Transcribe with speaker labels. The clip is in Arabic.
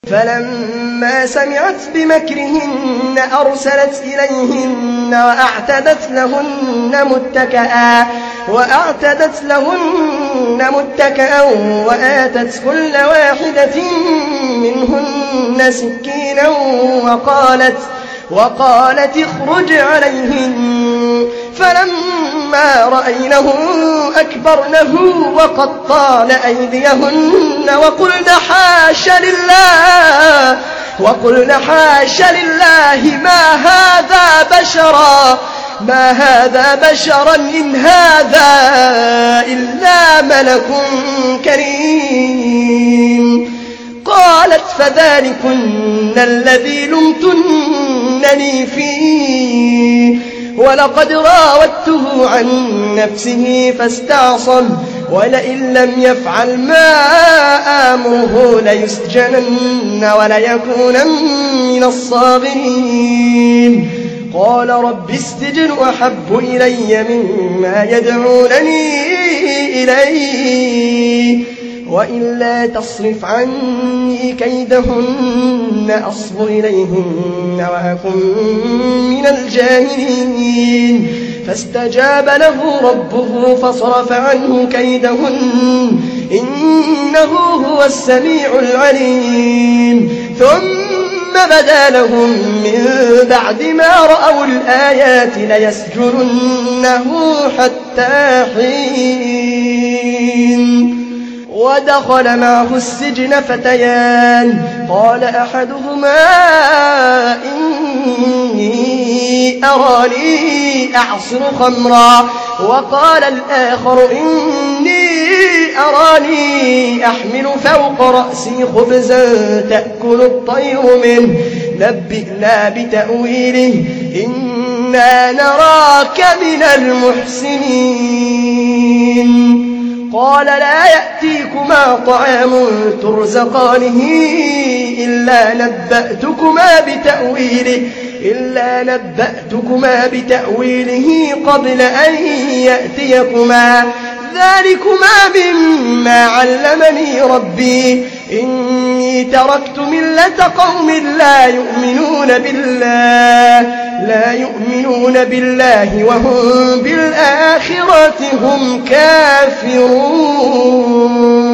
Speaker 1: فلما سمعت بمكرهن أرسلت إليهن وأعتدت لهن متكئا وآتت كل واحدة منهن سكينا وقالت اخرج عليهن. فلما رأينه أكبرنه وقطعن أيديهن وقلن حاش لله ما هذا بشرا إن هذا إلا ملك كريم. قالت فذلكن الذي لمتنني فيه ولقد راودته عن نفسه فاستعصم ولئن لم يفعل ما آمره ليسجنن وليكونن من الصاغرين. قال رب السجن أحب إلي مما يدعونني إليه وإلا تصرف عني كيدهن أصب إليهن وأكن من الجاهلين. فاستجاب له ربه فصرف عنه كيدهن إنه هو السميع العليم. ثم بدا لهم من بعد ما رأوا الآيات ليسجننه حتى حين. ودخل معه السجن فتيان قال أحدهما إني أراني أعصر خمرا وقال الآخر إني أراني أحمل فوق رأسي خبزا تأكل الطير منه نبئنا بتأويله إنا نراك من المحسنين. قال لا يأتيكما طعام ترزقانه إلا نبأتكما بتأويله قبل أن يأتيكما ذلكما مما علمني ربي إني تركت ملة قوم لا يؤمنون بالله وهم بالآخرة هم كافرون.